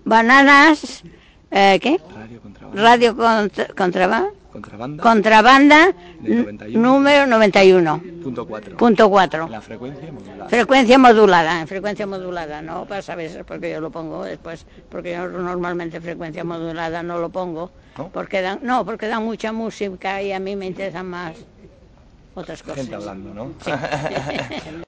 Bananas, ¿qué? Radio Contrabanda número 91. Punto 4. La frecuencia modulada. Frecuencia modulada, no para saber, porque yo lo pongo después, porque yo normalmente frecuencia modulada no lo pongo, ¿no? porque dan mucha música y a mí me interesan más otras cosas. Gente hablando, ¿no? Sí.